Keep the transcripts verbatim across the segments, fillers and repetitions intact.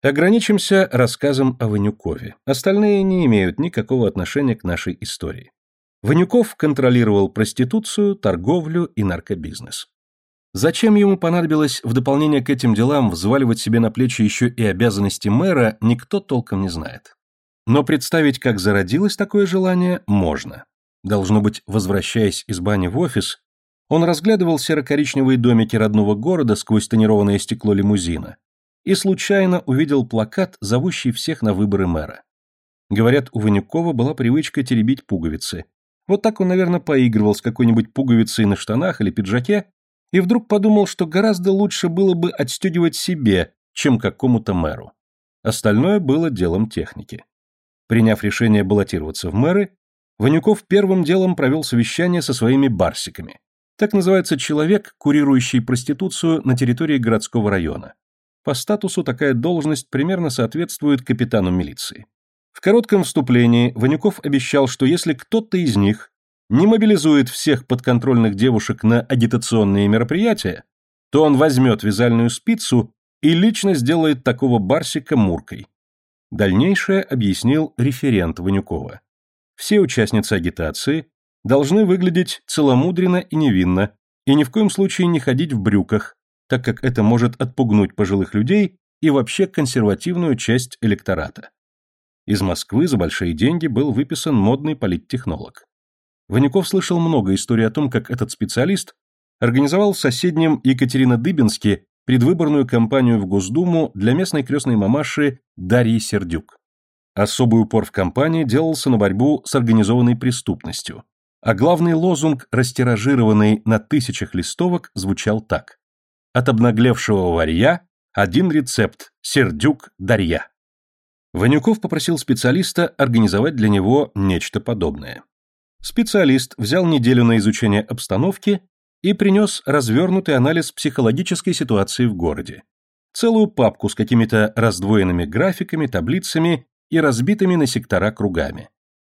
Ограничимся рассказом о Ванюкове. Остальные не имеют никакого отношения к нашей истории. Ванюков контролировал проституцию, торговлю и наркобизнес. Зачем ему понадобилось в дополнение к этим делам взваливать себе на плечи еще и обязанности мэра, никто толком не знает. Но представить, как зародилось такое желание, можно. Должно быть, возвращаясь из бани в офис, он разглядывал серо-коричневые домики родного города сквозь тонированное стекло лимузина и случайно увидел плакат, зовущий всех на выборы мэра. Говорят, у Ванюкова была привычка теребить пуговицы. Вот так он, наверное, поигрывал с какой-нибудь пуговицей на штанах или пиджаке и вдруг подумал, что гораздо лучше было бы отстегивать себе, чем какому-то мэру. Остальное было делом техники. Приняв решение баллотироваться в мэры, Ванюков первым делом провел совещание со своими барсиками. Так называется человек, курирующий проституцию на территории городского района. По статусу такая должность примерно соответствует капитану милиции. В коротком вступлении Ванюков обещал, что если кто-то из них не мобилизует всех подконтрольных девушек на агитационные мероприятия, то он возьмет вязальную спицу и лично сделает такого барсика Муркой. Дальнейшее объяснил референт Ванюкова. Все участницы агитации должны выглядеть целомудренно и невинно, и ни в коем случае не ходить в брюках, так как это может отпугнуть пожилых людей и вообще консервативную часть электората. Из Москвы за большие деньги был выписан модный политтехнолог. Ванюков слышал много историй о том, как этот специалист организовал в соседнем Екатеринодыбенске предвыборную кампанию в Госдуму для местной крестной мамаши Дарьи Сердюк. Особый упор в кампании делался на борьбу с организованной преступностью, а главный лозунг, растиражированный на тысячах листовок, звучал так: «От обнаглевшего варья один рецепт – Сердюк Дарья». Ванюков попросил специалиста организовать для него нечто подобное. Специалист взял неделю на изучение обстановки и принес развернутый анализ психологической ситуации в городе. Целую папку с какими-то раздвоенными графиками, таблицами и разбитыми на сектора кругами.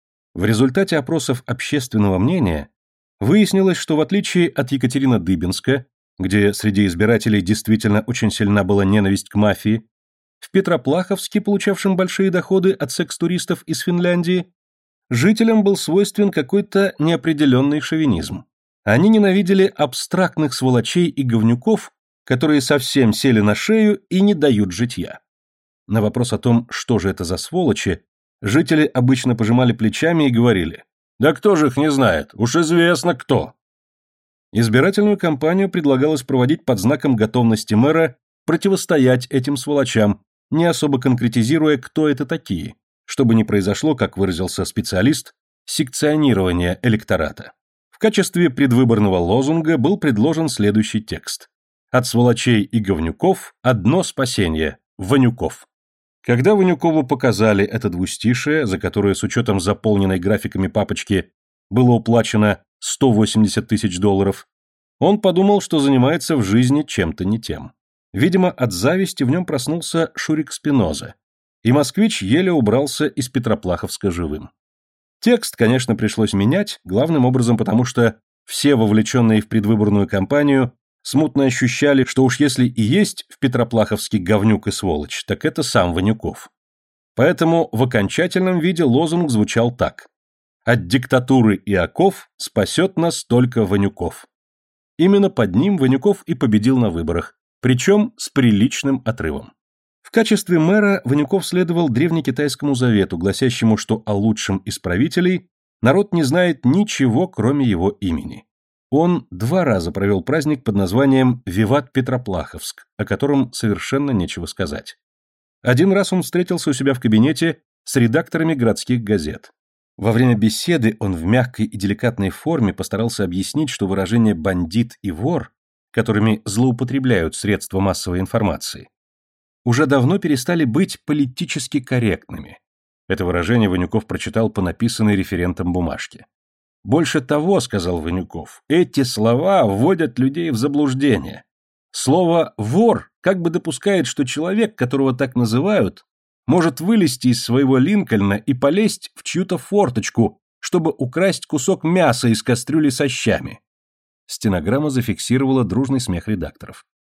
В результате опросов общественного мнения выяснилось, что в отличие от Екатеринодыбенска, где среди избирателей действительно очень сильна была ненависть к мафии, в Петроплаховске, получавшем большие доходы от секс-туристов из Финляндии, жителям был свойствен какой-то неопределенный шовинизм. Они ненавидели абстрактных сволочей и говнюков, которые совсем сели на шею и не дают житья. На вопрос о том, что же это за сволочи, жители обычно пожимали плечами и говорили: «Да кто же их не знает? Уж известно кто». Избирательную кампанию предлагалось проводить под знаком готовности мэра противостоять этим сволочам, не особо конкретизируя, кто это такие, чтобы не произошло, как выразился специалист, секционирование электората. В качестве предвыборного лозунга был предложен следующий текст: «От сволочей и говнюков одно спасение – Ванюков». Когда Ванюкову показали это двустишие, за которое с учетом заполненной графиками папочки было уплачено сто восемьдесят тысяч долларов, он подумал, что занимается в жизни чем-то не тем. Видимо, от зависти в нем проснулся Шурик Спиноза, и москвич еле убрался из Петроплаховска живым. Текст, конечно, пришлось менять, главным образом потому, что все вовлеченные в предвыборную кампанию смутно ощущали, что уж если и есть в Петроплаховске говнюк и сволочь, так это сам Ванюков. Поэтому в окончательном виде лозунг звучал так: «От диктатуры и оков спасет нас только Ванюков». Именно под ним Ванюков и победил на выборах, причем с приличным отрывом. В качестве мэра Ванюков следовал древнекитайскому завету, гласящему, что о лучшем из правителей народ не знает ничего, кроме его имени. Он два раза провел праздник под названием «Виват Петроплаховск», о котором совершенно нечего сказать. Один раз он встретился у себя в кабинете с редакторами городских газет. Во время беседы он в мягкой и деликатной форме постарался объяснить, что выражение «бандит» и «вор», которыми злоупотребляют средства массовой информации, уже давно перестали быть политически корректными. Это выражение Ванюков прочитал по написанной референтом бумажке. «Больше того, — сказал Ванюков, — эти слова вводят людей в заблуждение. Слово «вор» как бы допускает, что человек, которого так называют, может вылезти из своего Линкольна и полезть в чью-то форточку, чтобы украсть кусок мяса из кастрюли со щами». Стенограмма зафиксировала дружный смех редакторов.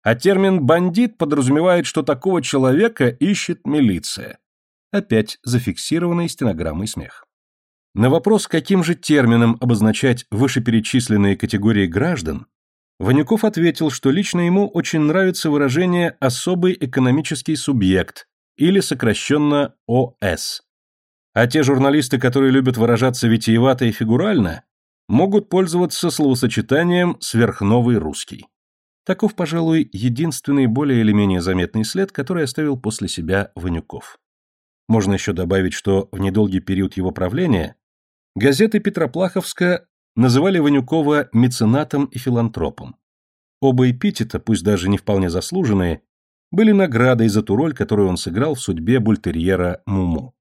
а термин «бандит» подразумевает, что такого человека ищет милиция. Опять зафиксированный стенограммой смех. На вопрос, каким же термином обозначать вышеперечисленные категории граждан, Ванюков ответил, что лично ему очень нравится выражение «особый экономический субъект» или сокращенно О С. А те журналисты, которые любят выражаться витиевато и фигурально, могут пользоваться словосочетанием «сверхновый русский». Таков, пожалуй, единственный более или менее заметный след, который оставил после себя Ванюков. Можно еще добавить, что в недолгий период его правления газеты Петроплаховска называли Ванюкова меценатом и филантропом. Оба эпитета, пусть даже не вполне заслуженные, были наградой за ту роль, которую он сыграл в судьбе бультерьера Муму.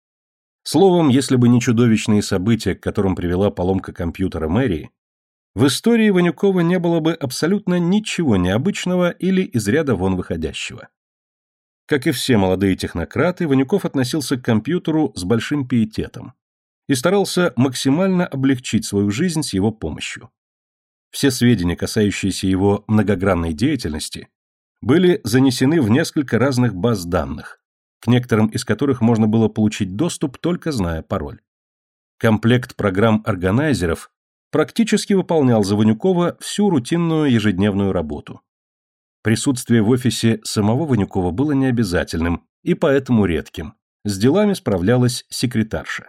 Словом, если бы не чудовищные события, к которым привела поломка компьютера мэрии, в истории Ванюкова не было бы абсолютно ничего необычного или из ряда вон выходящего. Как и все молодые технократы, Ванюков относился к компьютеру с большим пиететом и старался максимально облегчить свою жизнь с его помощью. Все сведения, касающиеся его многогранной деятельности, были занесены в несколько разных баз данных, к некоторым из которых можно было получить доступ, только зная пароль. Комплект программ-органайзеров практически выполнял за Ванюкова всю рутинную ежедневную работу. Присутствие в офисе самого Ванюкова было необязательным и поэтому редким. С делами справлялась секретарша.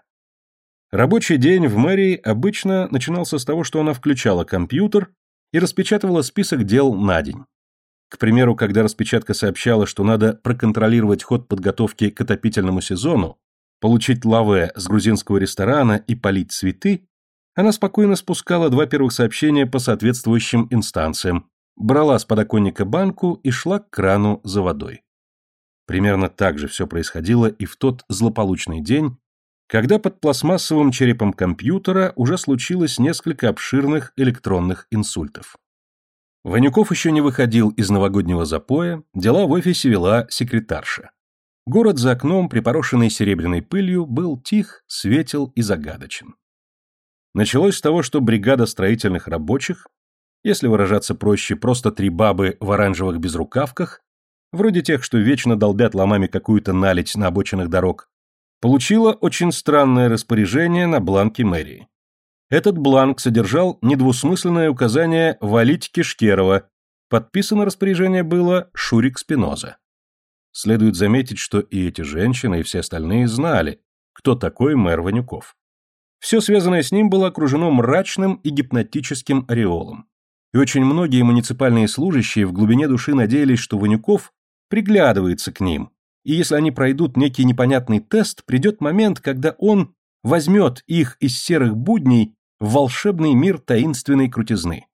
Рабочий день в мэрии обычно начинался с того, что она включала компьютер и распечатывала список дел на день. К примеру, когда распечатка сообщала, что надо проконтролировать ход подготовки к отопительному сезону, получить лаве с грузинского ресторана и полить цветы, она спокойно спускала два первых сообщения по соответствующим инстанциям, брала с подоконника банку и шла к крану за водой. Примерно так же все происходило и в тот злополучный день, когда под пластмассовым черепом компьютера уже случилось несколько обширных электронных инсультов. Ванюков еще не выходил из новогоднего запоя, дела в офисе вела секретарша. Город за окном, припорошенный серебряной пылью, был тих, светел и загадочен. Началось с того, что бригада строительных рабочих, если выражаться проще, просто три бабы в оранжевых безрукавках, вроде тех, что вечно долбят ломами какую-то наледь на обочинах дорог, получила очень странное распоряжение на бланке мэрии. Этот бланк содержал недвусмысленное указание валить Кишкерова, подписано распоряжение было Шурик Спиноза. Следует заметить, что и эти женщины, и все остальные знали, кто такой мэр Ванюков. Все связанное с ним было окружено мрачным и гипнотическим ореолом. И очень многие муниципальные служащие в глубине души надеялись, что Ванюков приглядывается к ним, и если они пройдут некий непонятный тест, придет момент, когда он возьмет их из серых будней в волшебный мир таинственной крутизны.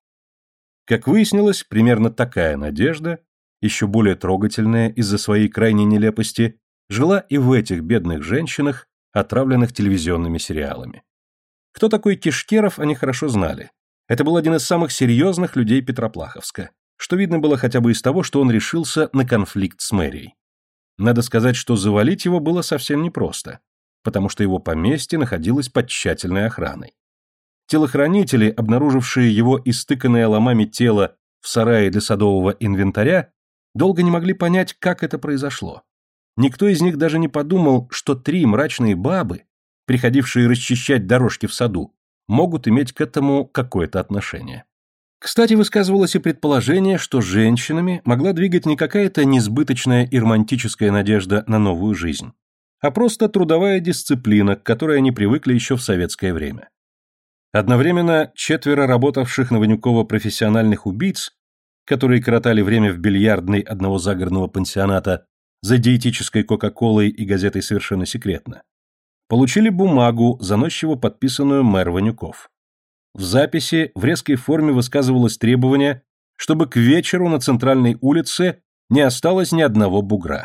Как выяснилось, примерно такая надежда, еще более трогательная из-за своей крайней нелепости, жила и в этих бедных женщинах, отравленных телевизионными сериалами. Кто такой Кишкеров, они хорошо знали. Это был один из самых серьезных людей Петроплаховска, что видно было хотя бы из того, что он решился на конфликт с мэрией. Надо сказать, что завалить его было совсем непросто, потому что его поместье находилось под тщательной охраной. Телохранители, обнаружившие его истыканное ломами тело в сарае для садового инвентаря, долго не могли понять, как это произошло. Никто из них даже не подумал, что три мрачные бабы, приходившие расчищать дорожки в саду, могут иметь к этому какое-то отношение. Кстати, высказывалось и предположение, что женщинами могла двигать не какая-то несбыточная и романтическая надежда на новую жизнь, а просто трудовая дисциплина, к которой они привыкли еще в советское время. Одновременно четверо работавших на Ванюкова профессиональных убийц, которые коротали время в бильярдной одного загородного пансионата за диетической кока-колой и газетой «Совершенно секретно», получили бумагу, заносчиво подписанную мэр Ванюков. В записи в резкой форме высказывалось требование, чтобы к вечеру на центральной улице не осталось ни одного бугра.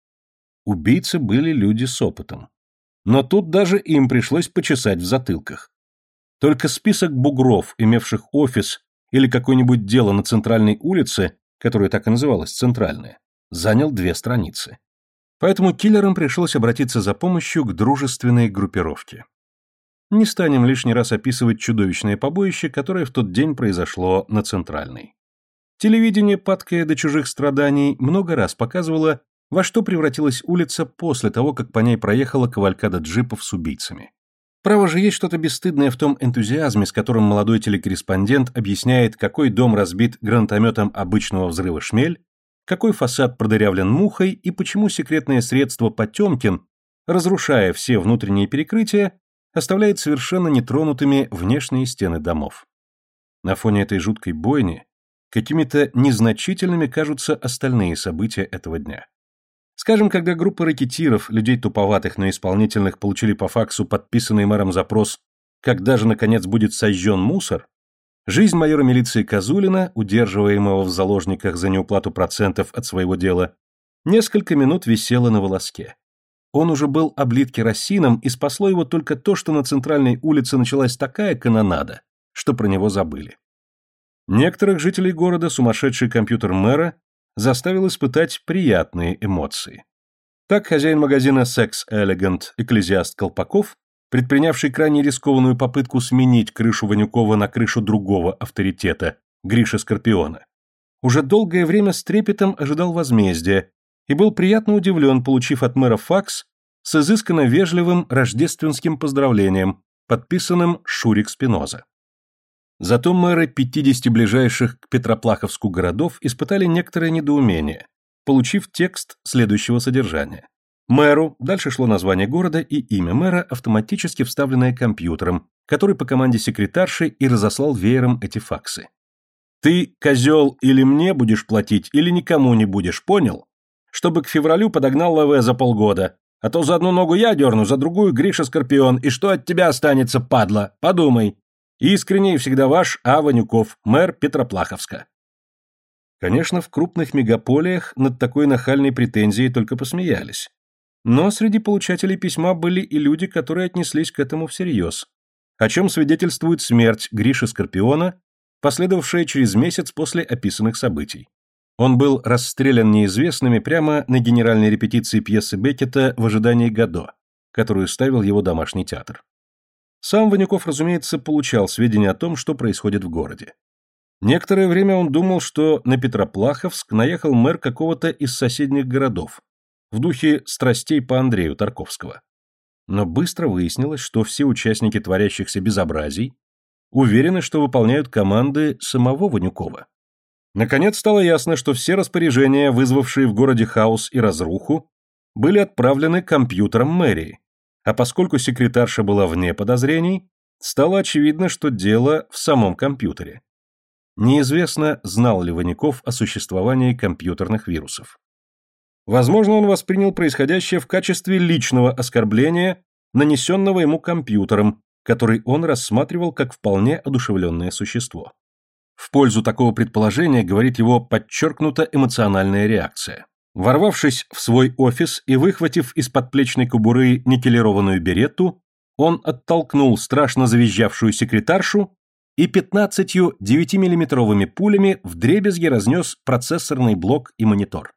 Убийцы были люди с опытом. Но тут даже им пришлось почесать в затылках. Только список бугров, имевших офис или какое-нибудь дело на центральной улице, которая так и называлась, центральная, занял две страницы. Поэтому киллерам пришлось обратиться за помощью к дружественной группировке. Не станем лишний раз описывать чудовищное побоище, которое в тот день произошло на Центральной. Телевидение, падкое до чужих страданий, много раз показывало, во что превратилась улица после того, как по ней проехала кавалькада джипов с убийцами. Право же, есть что-то бесстыдное в том энтузиазме, с которым молодой телекорреспондент объясняет, какой дом разбит гранатометом обычного взрыва «Шмель», какой фасад продырявлен мухой и почему секретное средство «Потемкин», разрушая все внутренние перекрытия, оставляет совершенно нетронутыми внешние стены домов. На фоне этой жуткой бойни какими-то незначительными кажутся остальные события этого дня. Скажем, когда группа рэкетиров, людей туповатых, но исполнительных, получили по факсу подписанный мэром запрос «Когда же, наконец, будет сожжен мусор?», жизнь майора милиции Козулина, удерживаемого в заложниках за неуплату процентов от своего дела, несколько минут висела на волоске. Он уже был облит керосином, и спасло его только то, что на центральной улице началась такая канонада, что про него забыли. Некоторых жителей города сумасшедший компьютер мэра заставил испытать приятные эмоции. Так хозяин магазина Sex Elegant, экклезиаст Колпаков, предпринявший крайне рискованную попытку сменить крышу Ванюкова на крышу другого авторитета, Гриши Скорпиона, уже долгое время с трепетом ожидал возмездия и был приятно удивлен, получив от мэра факс с изысканно вежливым рождественским поздравлением, подписанным Шурик Спиноза. Зато мэры пятидесяти ближайших к Петроплаховску городов испытали некоторое недоумение, получив текст следующего содержания. Мэру, дальше шло название города и имя мэра, автоматически вставленное компьютером, который по команде секретарши и разослал веером эти факсы. «Ты, козел, или мне будешь платить, или никому не будешь, понял? Чтобы к февралю подогнал ЛВ за полгода, а то за одну ногу я дерну, за другую Гриша Скорпион, и что от тебя останется, падла? Подумай. Искренне и всегда ваш А. Ванюков, мэр Петроплаховска». Конечно, в крупных мегаполиях над такой нахальной претензией только посмеялись. Но среди получателей письма были и люди, которые отнеслись к этому всерьез, о чем свидетельствует смерть Гриши Скорпиона, последовавшая через месяц после описанных событий. Он был расстрелян неизвестными прямо на генеральной репетиции пьесы Беккета «В ожидании Годо», которую ставил его домашний театр. Сам Ванюков, разумеется, получал сведения о том, что происходит в городе. Некоторое время он думал, что на Петроплаховск наехал мэр какого-то из соседних городов, в духе страстей по Андрею Тарковского. Но быстро выяснилось, что все участники творящихся безобразий уверены, что выполняют команды самого Ванюкова. Наконец стало ясно, что все распоряжения, вызвавшие в городе хаос и разруху, были отправлены компьютером мэрии, а поскольку секретарша была вне подозрений, стало очевидно, что дело в самом компьютере. Неизвестно, знал ли Ванюков о существовании компьютерных вирусов. Возможно, он воспринял происходящее в качестве личного оскорбления, нанесенного ему компьютером, который он рассматривал как вполне одушевленное существо. В пользу такого предположения говорит его подчеркнуто эмоциональная реакция. Ворвавшись в свой офис и выхватив из подплечной кобуры никелированную беретту, он оттолкнул страшно завизжавшую секретаршу и пятнадцатью девятимиллиметровыми пулями вдребезги разнес процессорный блок и монитор.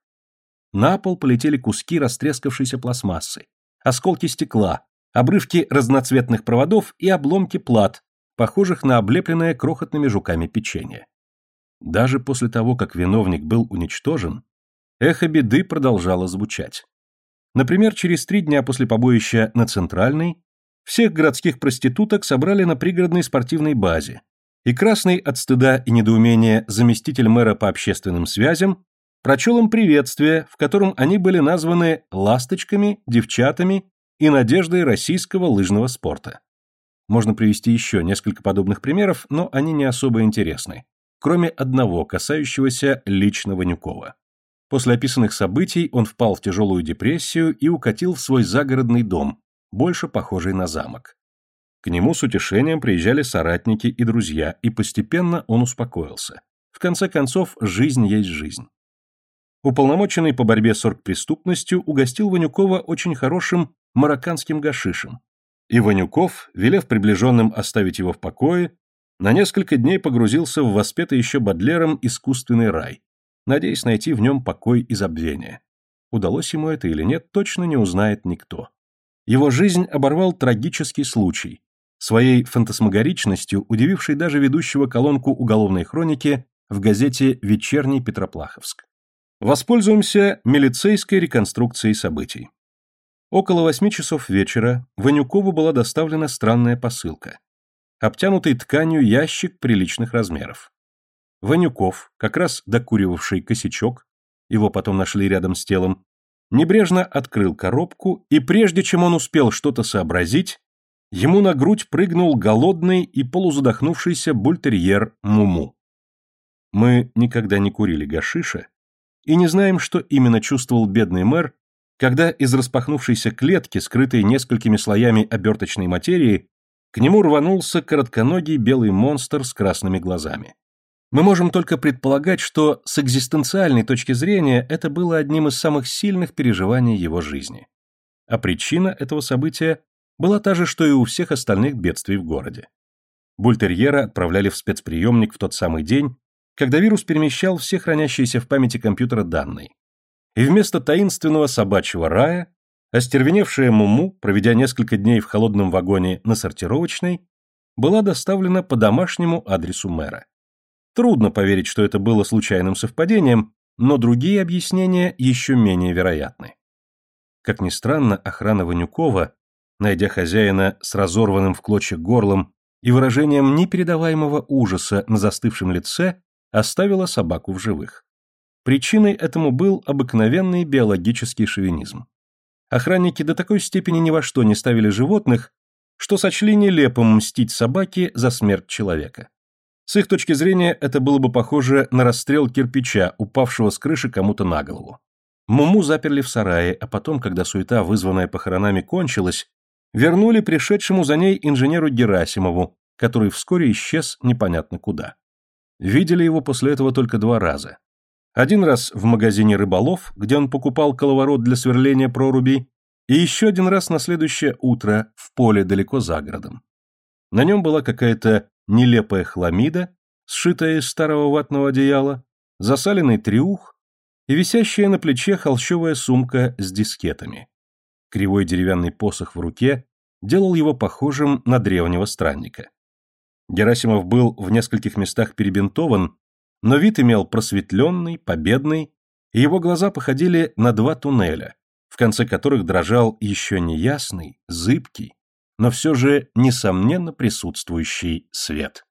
На пол полетели куски растрескавшейся пластмассы, осколки стекла, обрывки разноцветных проводов и обломки плат, похожих на облепленное крохотными жуками печенье. Даже после того, как виновник был уничтожен, эхо беды продолжало звучать. Например, через три дня после побоища на Центральной всех городских проституток собрали на пригородной спортивной базе, и красный от стыда и недоумения заместитель мэра по общественным связям прочел им приветствие, в котором они были названы ласточками, девчатами и надеждой российского лыжного спорта. Можно привести еще несколько подобных примеров, но они не особо интересны, кроме одного, касающегося лично Ванюкова. После описанных событий он впал в тяжелую депрессию и укатил в свой загородный дом, больше похожий на замок. К нему с утешением приезжали соратники и друзья, и постепенно он успокоился. В конце концов, жизнь есть жизнь. Уполномоченный по борьбе с оргпреступностью угостил Ванюкова очень хорошим марокканским гашишем, и Ванюков, велев приближенным оставить его в покое, на несколько дней погрузился в воспетый еще Бодлером искусственный рай, надеясь найти в нем покой и забвение. Удалось ему это или нет, точно не узнает никто. Его жизнь оборвал трагический случай, своей фантасмагоричностью удививший даже ведущего колонку уголовной хроники в газете «Вечерний Петроплаховск». Воспользуемся милицейской реконструкцией событий. Около восьми часов вечера Ванюкову была доставлена странная посылка. Обтянутый тканью ящик приличных размеров. Ванюков, как раз докуривавший косячок, его потом нашли рядом с телом, небрежно открыл коробку, и прежде чем он успел что-то сообразить, ему на грудь прыгнул голодный и полузадохнувшийся бультерьер Муму. Мы никогда не курили гашиша и не знаем, что именно чувствовал бедный мэр, когда из распахнувшейся клетки, скрытой несколькими слоями оберточной материи, к нему рванулся коротконогий белый монстр с красными глазами. Мы можем только предполагать, что с экзистенциальной точки зрения это было одним из самых сильных переживаний его жизни. А причина этого события была та же, что и у всех остальных бедствий в городе. Бультерьера отправляли в спецприемник в тот самый день, когда вирус перемещал все хранящиеся в памяти компьютера данные. И вместо таинственного собачьего рая, остервеневшая Муму, проведя несколько дней в холодном вагоне на сортировочной, была доставлена по домашнему адресу мэра. Трудно поверить, что это было случайным совпадением, но другие объяснения еще менее вероятны. Как ни странно, охрана Ванюкова, найдя хозяина с разорванным в клочья горлом и выражением непередаваемого ужаса на застывшем лице, оставила собаку в живых. Причиной этому был обыкновенный биологический шовинизм. Охранники до такой степени ни во что не ставили животных, что сочли нелепым мстить собаке за смерть человека. С их точки зрения это было бы похоже на расстрел кирпича, упавшего с крыши кому-то на голову. Муму заперли в сарае, а потом, когда суета, вызванная похоронами, кончилась, вернули пришедшему за ней инженеру Герасимову, который вскоре исчез непонятно куда. Видели его после этого только два раза. Один раз в магазине «Рыболов», где он покупал коловорот для сверления прорубей, и еще один раз на следующее утро в поле далеко за городом. На нем была какая-то нелепая хламида, сшитая из старого ватного одеяла, засаленный трюх и висящая на плече холщовая сумка с дискетами. Кривой деревянный посох в руке делал его похожим на древнего странника. Герасимов был в нескольких местах перебинтован, но вид имел просветленный, победный, и его глаза походили на два туннеля, в конце которых дрожал еще неясный, зыбкий, но все же несомненно присутствующий свет.